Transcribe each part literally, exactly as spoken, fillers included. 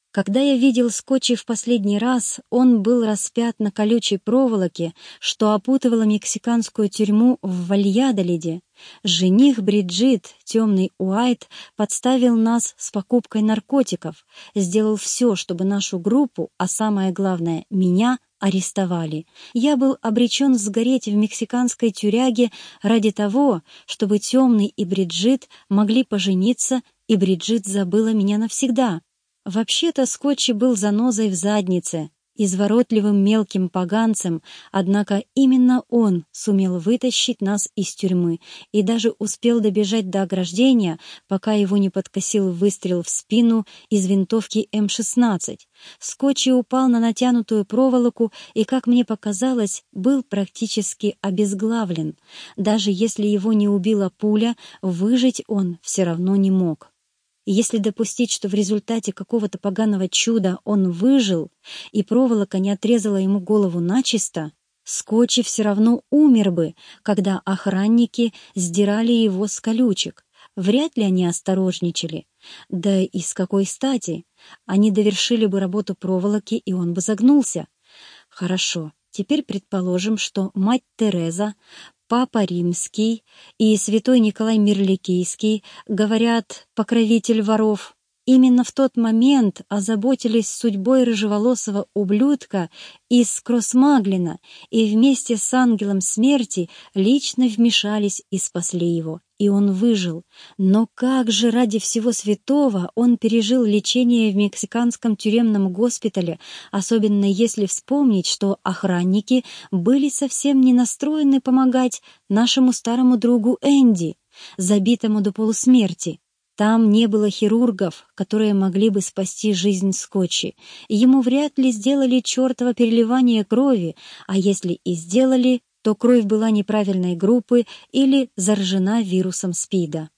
Когда я видел Скотчи в последний раз, он был распят на колючей проволоке, что опутывало мексиканскую тюрьму в Вальядолиде. Жених Бриджит, темный Уайт, подставил нас с покупкой наркотиков, сделал все, чтобы нашу группу, а самое главное, меня, арестовали. Я был обречен сгореть в мексиканской тюряге ради того, чтобы темный и Бриджит могли пожениться, и Бриджит забыла меня навсегда. Вообще-то Скотчи был занозой в заднице, изворотливым мелким поганцем, однако именно он сумел вытащить нас из тюрьмы и даже успел добежать до ограждения, пока его не подкосил выстрел в спину из винтовки эм шестнадцать. Скотчи упал на натянутую проволоку и, как мне показалось, был практически обезглавлен. Даже если его не убила пуля, выжить он все равно не мог. Если допустить, что в результате какого-то поганого чуда он выжил, и проволока не отрезала ему голову начисто, Скотчи все равно умер бы, когда охранники сдирали его с колючек. Вряд ли они осторожничали. Да и с какой стати? Они довершили бы работу проволоки, и он бы загнулся. Хорошо, теперь предположим, что мать Тереза, Папа Римский и святой Николай Мирликийский, говорят, покровитель воров, именно в тот момент озаботились судьбой рыжеволосого ублюдка из Кроссмаглина и вместе с ангелом смерти лично вмешались и спасли его. И он выжил. Но как же ради всего святого он пережил лечение в мексиканском тюремном госпитале, особенно если вспомнить, что охранники были совсем не настроены помогать нашему старому другу Энди, забитому до полусмерти. Там не было хирургов, которые могли бы спасти жизнь Скотчи. Ему вряд ли сделали чертово переливание крови, а если и сделали, то кровь была неправильной группы или заражена вирусом СПИДа.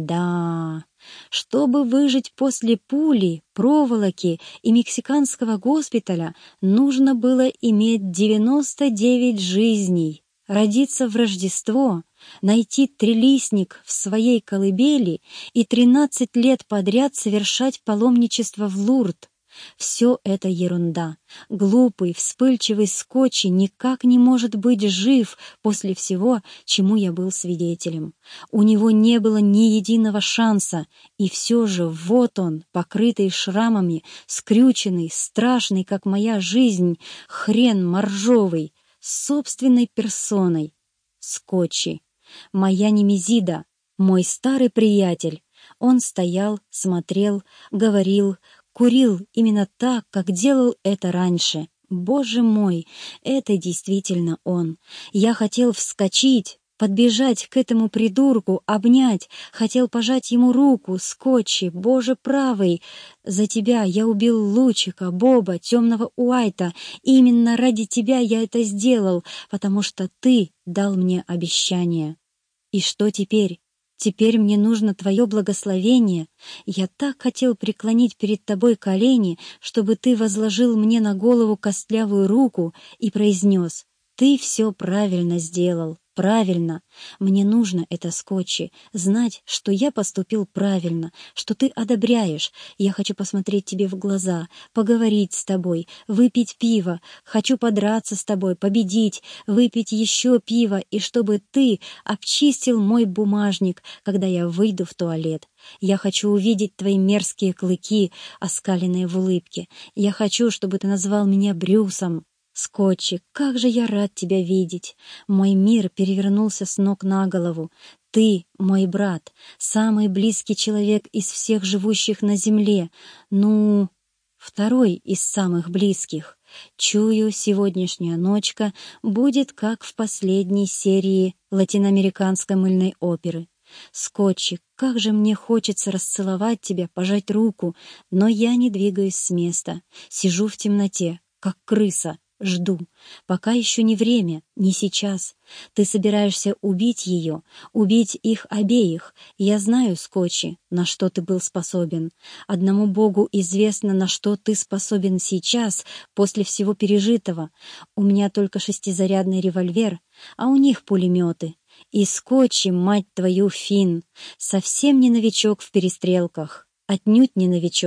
Да, чтобы выжить после пули, проволоки и мексиканского госпиталя, нужно было иметь девяносто девять жизней, родиться в Рождество, найти трилистник в своей колыбели и тринадцать лет подряд совершать паломничество в Лурд. Все это ерунда. Глупый, вспыльчивый Скотчи никак не может быть жив после всего, чему я был свидетелем. У него не было ни единого шанса, и все же вот он, покрытый шрамами, скрюченный, страшный, как моя жизнь, хрен моржовый, с собственной персоной. Скотчи. Моя Немезида, мой старый приятель. Он стоял, смотрел, говорил, курил именно так, как делал это раньше. Боже мой, это действительно он. Я хотел вскочить, подбежать к этому придурку, обнять, хотел пожать ему руку. Скотчи, Боже правый, за тебя я убил Лучика, Боба, темного Уайта. Именно ради тебя я это сделал, потому что ты дал мне обещание. И что теперь? Теперь мне нужно твое благословение. Я так хотел преклонить перед тобой колени, чтобы ты возложил мне на голову костлявую руку и произнес: «Ты все правильно сделал, правильно. Мне нужно это, Скотчи, знать, что я поступил правильно, что ты одобряешь. Я хочу посмотреть тебе в глаза, поговорить с тобой, выпить пиво. Хочу подраться с тобой, победить, выпить еще пиво, и чтобы ты обчистил мой бумажник, когда я выйду в туалет. Я хочу увидеть твои мерзкие клыки, оскаленные в улыбке. Я хочу, чтобы ты назвал меня Брюсом. Скотчи, как же я рад тебя видеть! Мой мир перевернулся с ног на голову. Ты, мой брат, самый близкий человек из всех живущих на земле. Ну, второй из самых близких. Чую, сегодняшняя ночка будет как в последней серии латиноамериканской мыльной оперы. Скотчи, как же мне хочется расцеловать тебя, пожать руку, но я не двигаюсь с места. Сижу в темноте, как крыса. Жду. Пока еще не время, не сейчас. Ты собираешься убить ее, убить их обеих. Я знаю, Скотчи, на что ты был способен. Одному Богу известно, на что ты способен сейчас, после всего пережитого. У меня только шестизарядный револьвер, а у них пулеметы. И Скотчи, мать твою, Финн, совсем не новичок в перестрелках. Отнюдь не новичок.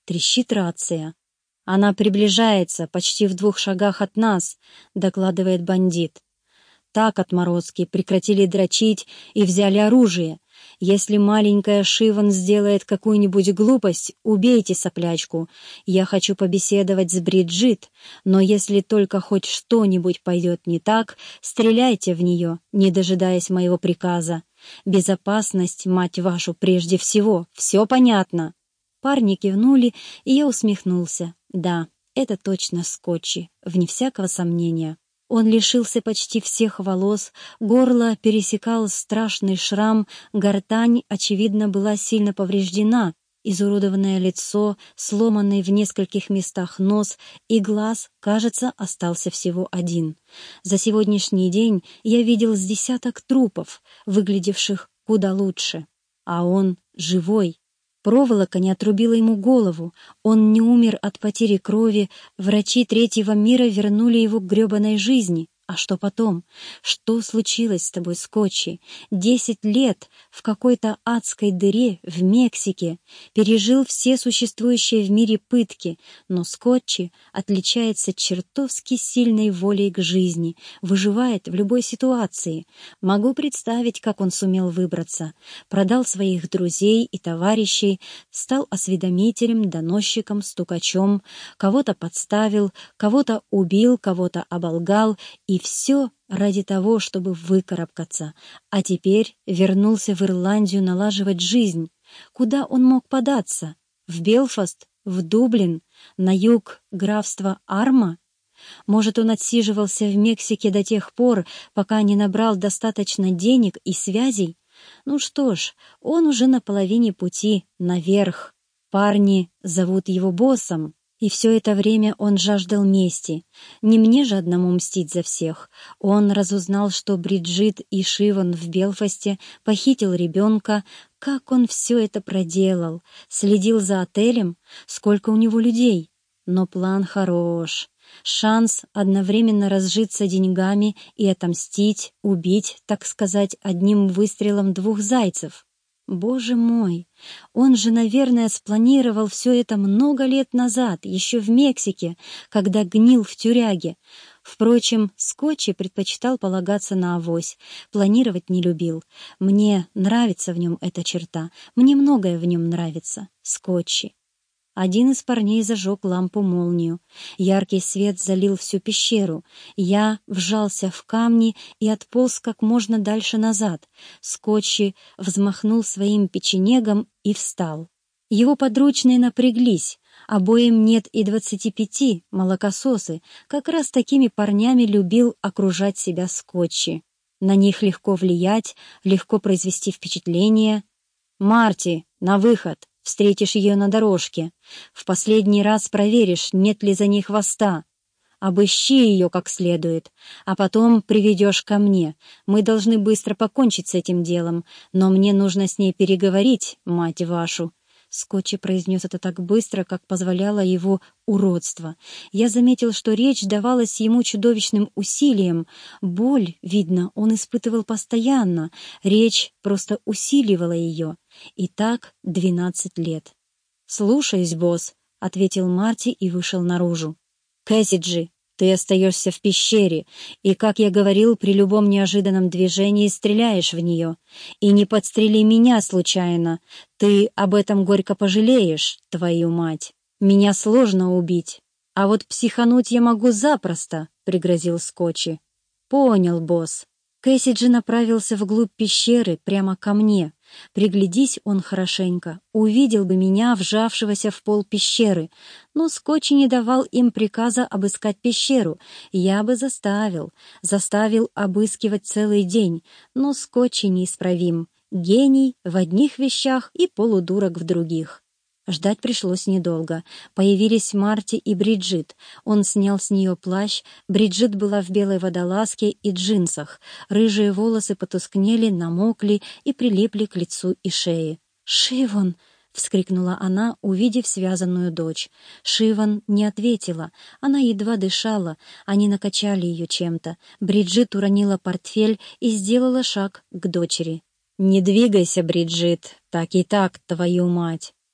Трещит рация. «Она приближается, почти в двух шагах от нас», — докладывает бандит. «Так, отморозки, прекратили дрочить и взяли оружие. Если маленькая Шиван сделает какую-нибудь глупость, убейте соплячку. Я хочу побеседовать с Бриджит, но если только хоть что-нибудь пойдет не так, стреляйте в нее, не дожидаясь моего приказа. Безопасность, мать вашу, прежде всего. Все понятно?» Парни кивнули, и я усмехнулся. Да, это точно Скотчи, вне всякого сомнения. Он лишился почти всех волос, горло пересекал страшный шрам, гортань, очевидно, была сильно повреждена, изуродованное лицо, сломанный в нескольких местах нос и глаз, кажется, остался всего один. За сегодняшний день я видел с десяток трупов, выглядевших куда лучше. А он живой. Проволока не отрубила ему голову, он не умер от потери крови, врачи третьего мира вернули его к грёбаной жизни. А что потом? Что случилось с тобой, Скотчи? Десять лет в какой-то адской дыре в Мексике, пережил все существующие в мире пытки, но Скотчи отличается чертовски сильной волей к жизни, выживает в любой ситуации. Могу представить, как он сумел выбраться. Продал своих друзей и товарищей, стал осведомителем, доносчиком, стукачом, кого-то подставил, кого-то убил, кого-то оболгал, и все ради того, чтобы выкарабкаться. А теперь вернулся в Ирландию налаживать жизнь. Куда он мог податься? В Белфаст? В Дублин? На юг графства Арма? Может, он отсиживался в Мексике до тех пор, пока не набрал достаточно денег и связей? Ну что ж, он уже на половине пути наверх. Парни зовут его боссом. И все это время он жаждал мести. Не мне же одному мстить за всех. Он разузнал, что Бриджит и Шиван в Белфасте, похитил ребенка. Как он все это проделал? Следил за отелем? Сколько у него людей? Но план хорош. Шанс одновременно разжиться деньгами и отомстить, убить, так сказать, одним выстрелом двух зайцев. Боже мой, он же, наверное, спланировал все это много лет назад, еще в Мексике, когда гнил в тюряге. Впрочем, Скотчи предпочитал полагаться на авось, планировать не любил. Мне нравится в нем эта черта, мне многое в нем нравится. Скотчи. Один из парней зажег лампу-молнию. Яркий свет залил всю пещеру. Я вжался в камни и отполз как можно дальше назад. Скотчи взмахнул своим печенегом и встал. Его подручные напряглись. Обоим нет и двадцати пяти, молокососы. Как раз такими парнями любил окружать себя Скотчи. На них легко влиять, легко произвести впечатление. «Марти, на выход! Встретишь ее на дорожке. В последний раз проверишь, нет ли за ней хвоста. Обыщи ее как следует, а потом приведешь ко мне. Мы должны быстро покончить с этим делом, но мне нужно с ней переговорить, мать вашу». Скотчи произнес это так быстро, как позволяло его уродство. Я заметил, что речь давалась ему чудовищным усилием. Боль, видно, он испытывал постоянно. Речь просто усиливала ее. И так двенадцать лет. «Слушаюсь, босс», — ответил Марти и вышел наружу. «Кэссиджи, ты остаешься в пещере, и, как я говорил, при любом неожиданном движении стреляешь в нее. И не подстрели меня случайно. Ты об этом горько пожалеешь, твою мать. Меня сложно убить. А вот психануть я могу запросто», — пригрозил Скотчи. «Понял, босс». Кэссиджи направился вглубь пещеры, прямо ко мне. Приглядись он хорошенько, увидел бы меня, вжавшегося в пол пещеры. Но Скотчи не давал им приказа обыскать пещеру. Я бы заставил, заставил обыскивать целый день. Но Скотчи неисправим. Гений в одних вещах и полудурок в других. Ждать пришлось недолго. Появились Марти и Бриджит. Он снял с нее плащ. Бриджит была в белой водолазке и джинсах. Рыжие волосы потускнели, намокли и прилипли к лицу и шее. «Шиван!» — вскрикнула она, увидев связанную дочь. Шиван не ответила. Она едва дышала. Они накачали ее чем-то. Бриджит уронила портфель и сделала шаг к дочери. «Не двигайся, Бриджит, так и так, твою мать!»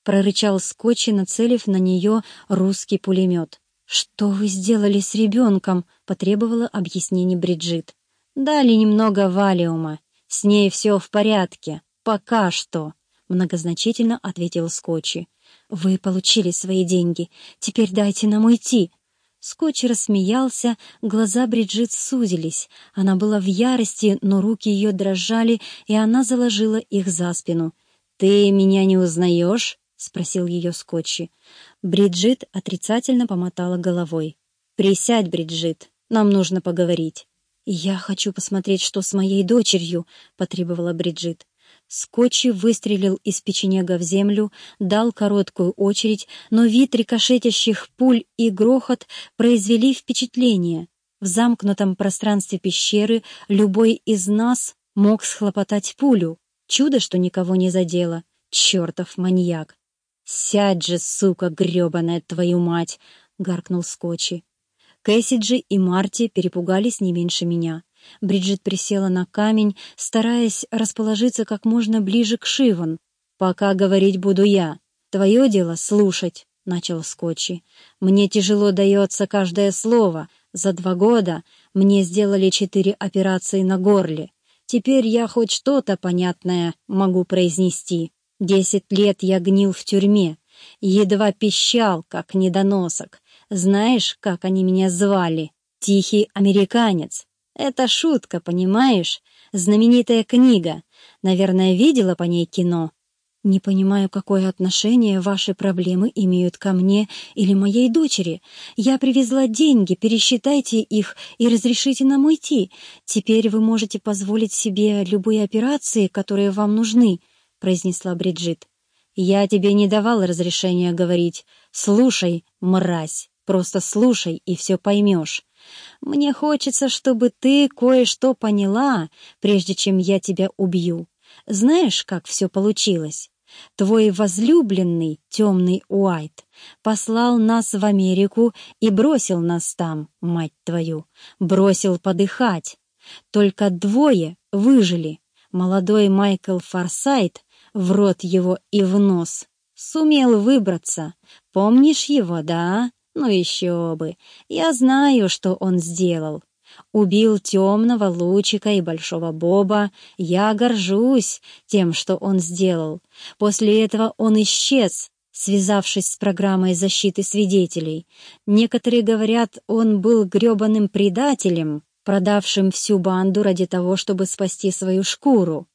прорычал Скотчи, нацелив на нее русский пулемет. «Что вы сделали с ребенком?» — потребовала объяснений Бриджит. «Дали немного валиума. С ней все в порядке. Пока что», — многозначительно ответил Скотчи. «Вы получили свои деньги. Теперь дайте нам уйти». Скотчи рассмеялся, глаза Бриджит сузились. Она была в ярости, но руки ее дрожали, и она заложила их за спину. «Ты меня не узнаешь?» — спросил ее Скотчи. Бриджит отрицательно помотала головой. «Присядь, Бриджит, нам нужно поговорить». «Я хочу посмотреть, что с моей дочерью», — потребовала Бриджит. Скотчи выстрелил из печенега в землю, дал короткую очередь, но вид рикошетящих пуль и грохот произвели впечатление. В замкнутом пространстве пещеры любой из нас мог схлопотать пулю. Чудо, что никого не задело. Чертов маньяк! «Сядь же, сука гребаная, твою мать!» — гаркнул Скотчи. Кэссиджи и Марти перепугались не меньше меня. Бриджит присела на камень, стараясь расположиться как можно ближе к Шиван. «Пока говорить буду я. Твое дело слушать», — начал Скотчи. «Мне тяжело дается каждое слово. За два года мне сделали четыре операции на горле. Теперь я хоть что-то понятное могу произнести. Десять лет я гнил в тюрьме, едва пищал, как недоносок. Знаешь, как они меня звали? Тихий американец. Это шутка, понимаешь? Знаменитая книга. Наверное, видела по ней кино. Не понимаю, какое отношение ваши проблемы имеют ко мне или моей дочери. Я привезла деньги, пересчитайте их и разрешите нам уйти. Теперь вы можете позволить себе любые операции, которые вам нужны», — произнесла Бриджит. «Я тебе не давала разрешения говорить. Слушай, мразь, просто слушай, и все поймешь. Мне хочется, чтобы ты кое-что поняла, прежде чем я тебя убью. Знаешь, как все получилось? Твой возлюбленный, темный Уайт, послал нас в Америку и бросил нас там, мать твою, бросил подыхать. Только двое выжили. Молодой Майкл Форсайт, в рот его и в нос, сумел выбраться. Помнишь его, да? Ну еще бы. Я знаю, что он сделал. Убил темного Лучика и Большого Боба. Я горжусь тем, что он сделал. После этого он исчез, связавшись с программой защиты свидетелей. Некоторые говорят, он был гребаным предателем, продавшим всю банду ради того, чтобы спасти свою шкуру.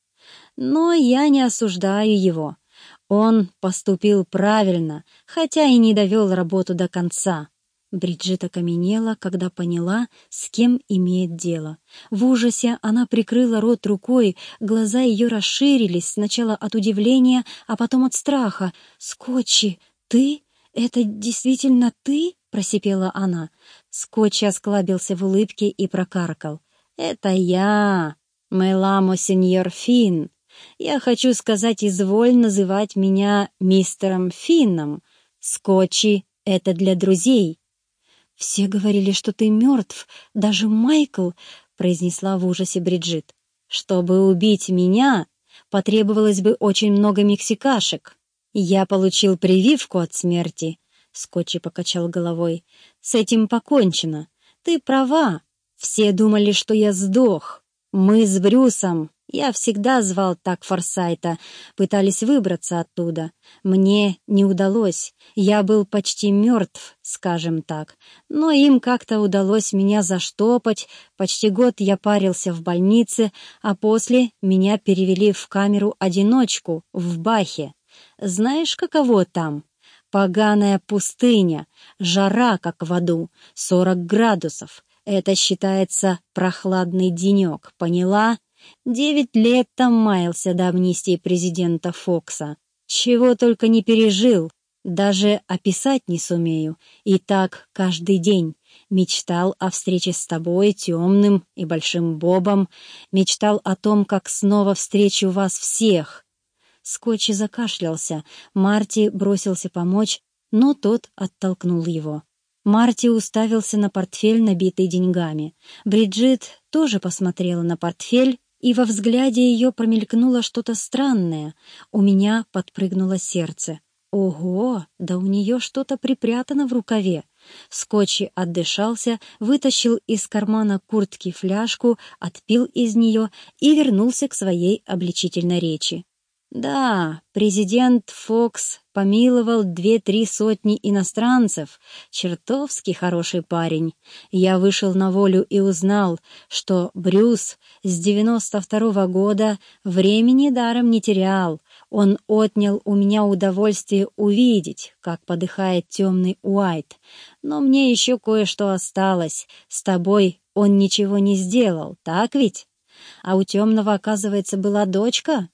Но я не осуждаю его. Он поступил правильно, хотя и не довел работу до конца. Бриджит окаменела, когда поняла, с кем имеет дело. В ужасе она прикрыла рот рукой, глаза ее расширились сначала от удивления, а потом от страха. «Скотчи, ты? Это действительно ты?» — просипела она. Скотчи осклабился в улыбке и прокаркал. «Это я, Меламо сеньор Финн. Я хочу сказать, изволь называть меня мистером Финном. Скотчи — это для друзей». «Все говорили, что ты мертв, даже Майкл», — произнесла в ужасе Бриджит. «Чтобы убить меня, потребовалось бы очень много мексикашек. Я получил прививку от смерти», — Скотчи покачал головой. «С этим покончено. Ты права. Все думали, что я сдох. Мы с Брюсом, я всегда звал так Форсайта, пытались выбраться оттуда. Мне не удалось. Я был почти мертв, скажем так. Но им как-то удалось меня заштопать. Почти год я парился в больнице, а после меня перевели в камеру-одиночку в Бахе. Знаешь, каково там? Поганая пустыня, жара, как в аду, сорок градусов. Это считается прохладный денек, поняла? Девять лет там маялся до амнистии президента Фокса. Чего только не пережил, даже описать не сумею. И так каждый день. Мечтал о встрече с тобой, темным и Большим Бобом. Мечтал о том, как снова встречу вас всех. Скотчи закашлялся. Марти бросился помочь, но тот оттолкнул его. Марти уставился на портфель, набитый деньгами. Бриджит тоже посмотрела на портфель, и во взгляде ее промелькнуло что-то странное. У меня подпрыгнуло сердце. Ого, да у нее что-то припрятано в рукаве. Скотчи отдышался, вытащил из кармана куртки фляжку, отпил из нее и вернулся к своей обличительной речи. Да, президент Фокс помиловал две-три сотни иностранцев. Чертовски хороший парень. Я вышел на волю и узнал, что Брюс с девяносто второго года времени даром не терял. Он отнял у меня удовольствие увидеть, как подыхает темный Уайт. Но мне еще кое-что осталось. С тобой он ничего не сделал, так ведь? А у темного, оказывается, была дочка?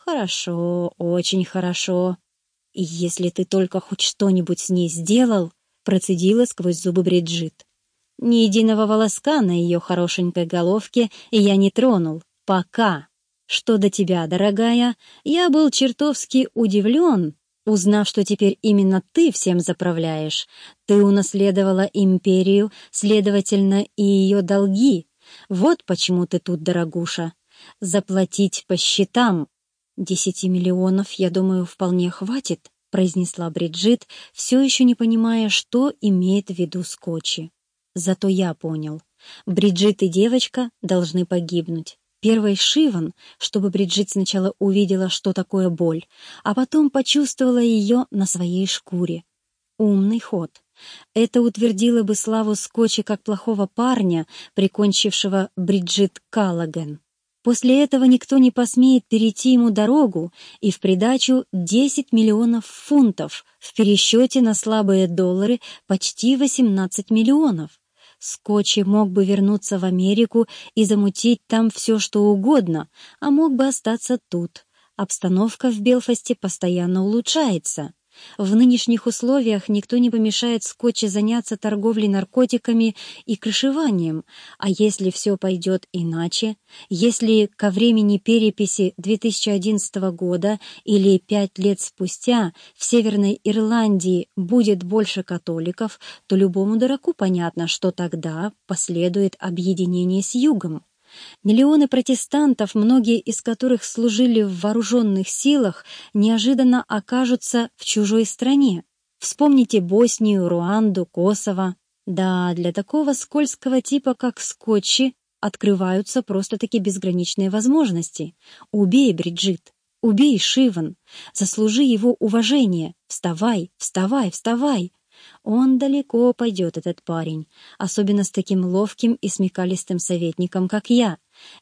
Хорошо, очень хорошо. И если ты только хоть что-нибудь с ней сделал, процедила сквозь зубы Бриджит. Ни единого волоска на ее хорошенькой головке я не тронул. Пока. Что до тебя, дорогая, я был чертовски удивлен, узнав, что теперь именно ты всем заправляешь. Ты унаследовала империю, следовательно, и ее долги. Вот почему ты тут, дорогуша. Заплатить по счетам. «Десяти миллионов, я думаю, вполне хватит», — произнесла Бриджит, все еще не понимая, что имеет в виду Скотчи. Зато я понял. Бриджит и девочка должны погибнуть. Первой Шиван, чтобы Бриджит сначала увидела, что такое боль, а потом почувствовала ее на своей шкуре. Умный ход. Это утвердило бы славу Скотчи как плохого парня, прикончившего Бриджит Каллаген. После этого никто не посмеет перейти ему дорогу, и в придачу десять миллионов фунтов, в пересчете на слабые доллары почти восемнадцать миллионов. Скотчи мог бы вернуться в Америку и замутить там все, что угодно, а мог бы остаться тут. Обстановка в Белфасте постоянно улучшается. В нынешних условиях никто не помешает Скотчи заняться торговлей наркотиками и крышеванием, а если все пойдет иначе, если ко времени переписи две тысячи одиннадцатого года или пять лет спустя в Северной Ирландии будет больше католиков, то любому дураку понятно, что тогда последует объединение с Югом. Миллионы протестантов, многие из которых служили в вооруженных силах, неожиданно окажутся в чужой стране. Вспомните Боснию, Руанду, Косово. Да, для такого скользкого типа, как Скотчи, открываются просто-таки безграничные возможности. Убей, Бриджит, убей Шиван, заслужи его уважение. Вставай, вставай, вставай. Он далеко пойдет, этот парень, особенно с таким ловким и смекалистым советником, как я.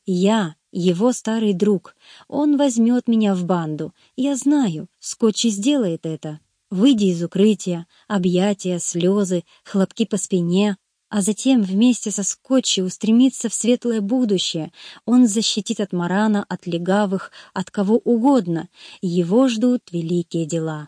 Я, его старый друг, он возьмет меня в банду. Я знаю, Скотчи сделает это. Выйди из укрытия, объятия, слезы, хлопки по спине, а затем вместе со Скотчи устремиться в светлое будущее. Он защитит от Морана, от легавых, от кого угодно. Его ждут великие дела.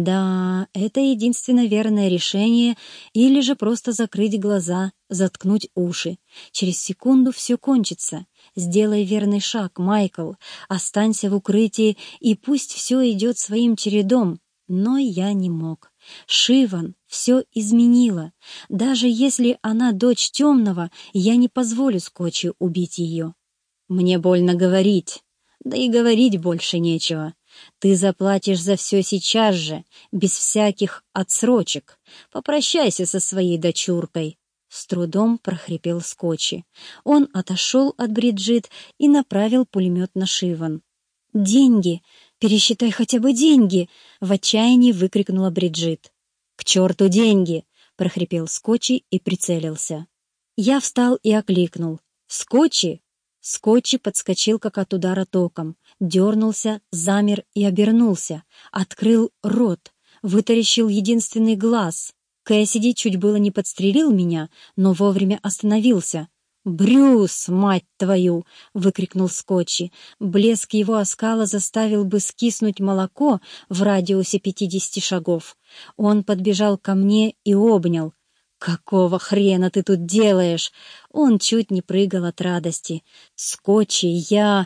Да, это единственно верное решение, или же просто закрыть глаза, заткнуть уши. Через секунду все кончится. Сделай верный шаг, Майкл, останься в укрытии, и пусть все идет своим чередом. Но я не мог. Шиван все изменила. Даже если она дочь темного, я не позволю Скотчи убить ее. Мне больно говорить, да и говорить больше нечего. Ты заплатишь за все сейчас же, без всяких отсрочек. Попрощайся со своей дочуркой. С трудом прохрипел Скотчи. Он отошел от Бриджит и направил пулемет на Шиван. «Деньги! Пересчитай хотя бы деньги!» — в отчаянии выкрикнула Бриджит. «К черту деньги!» — прохрипел Скотчи и прицелился. Я встал и окликнул. «Скотчи!» Скотчи подскочил, как от удара током, дернулся, замер и обернулся, открыл рот, вытаращил единственный глаз. Кэссиди чуть было не подстрелил меня, но вовремя остановился. «Брюс, мать твою!» — выкрикнул Скотчи. Блеск его оскала заставил бы скиснуть молоко в радиусе пятидесяти шагов. Он подбежал ко мне и обнял. «Какого хрена ты тут делаешь?» Он чуть не прыгал от радости. «Скотчи, я...»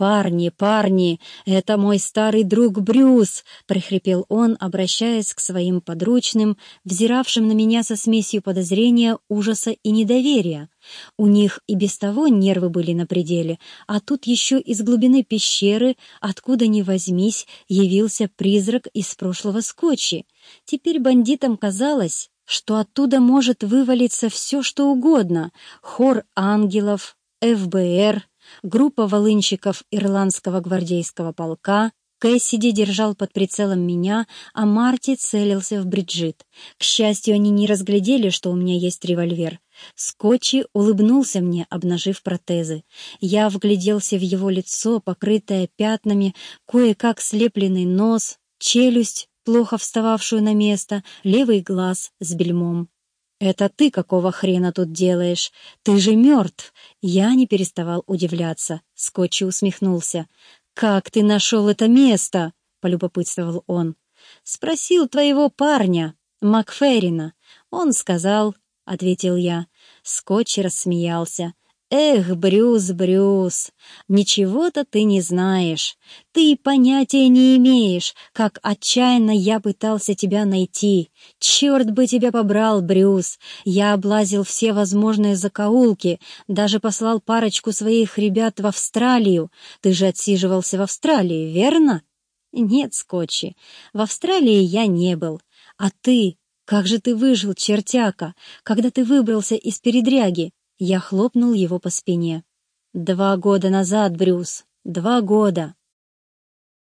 «Парни, парни, это мой старый друг Брюс!» — прохрипел он, обращаясь к своим подручным, взиравшим на меня со смесью подозрения, ужаса и недоверия. У них и без того нервы были на пределе, а тут еще из глубины пещеры, откуда ни возьмись, явился призрак из прошлого Скотчи. Теперь бандитам казалось, что оттуда может вывалиться все, что угодно — хор ангелов, эф бэ эр, группа волынщиков ирландского гвардейского полка. Кэссиди держал под прицелом меня, а Марти целился в Бриджит. К счастью, они не разглядели, что у меня есть револьвер. Скотчи улыбнулся мне, обнажив протезы. Я вгляделся в его лицо, покрытое пятнами, кое-как слепленный нос, челюсть, плохо встававшую на место, левый глаз с бельмом. «Это ты какого хрена тут делаешь? Ты же мертв!» Я не переставал удивляться. Скотчи усмехнулся. «Как ты нашел это место?» — полюбопытствовал он. «Спросил твоего парня, Макферрина. Он сказал», — ответил я. Скотчи рассмеялся. «Эх, Брюс, Брюс, ничего-то ты не знаешь. Ты понятия не имеешь, как отчаянно я пытался тебя найти. Черт бы тебя побрал, Брюс. Я облазил все возможные закоулки, даже послал парочку своих ребят в Австралию. Ты же отсиживался в Австралии, верно?» «Нет, Скотчи, в Австралии я не был. А ты? Как же ты выжил, чертяка, когда ты выбрался из передряги?» Я хлопнул его по спине. «Два года назад, Брюс, два года.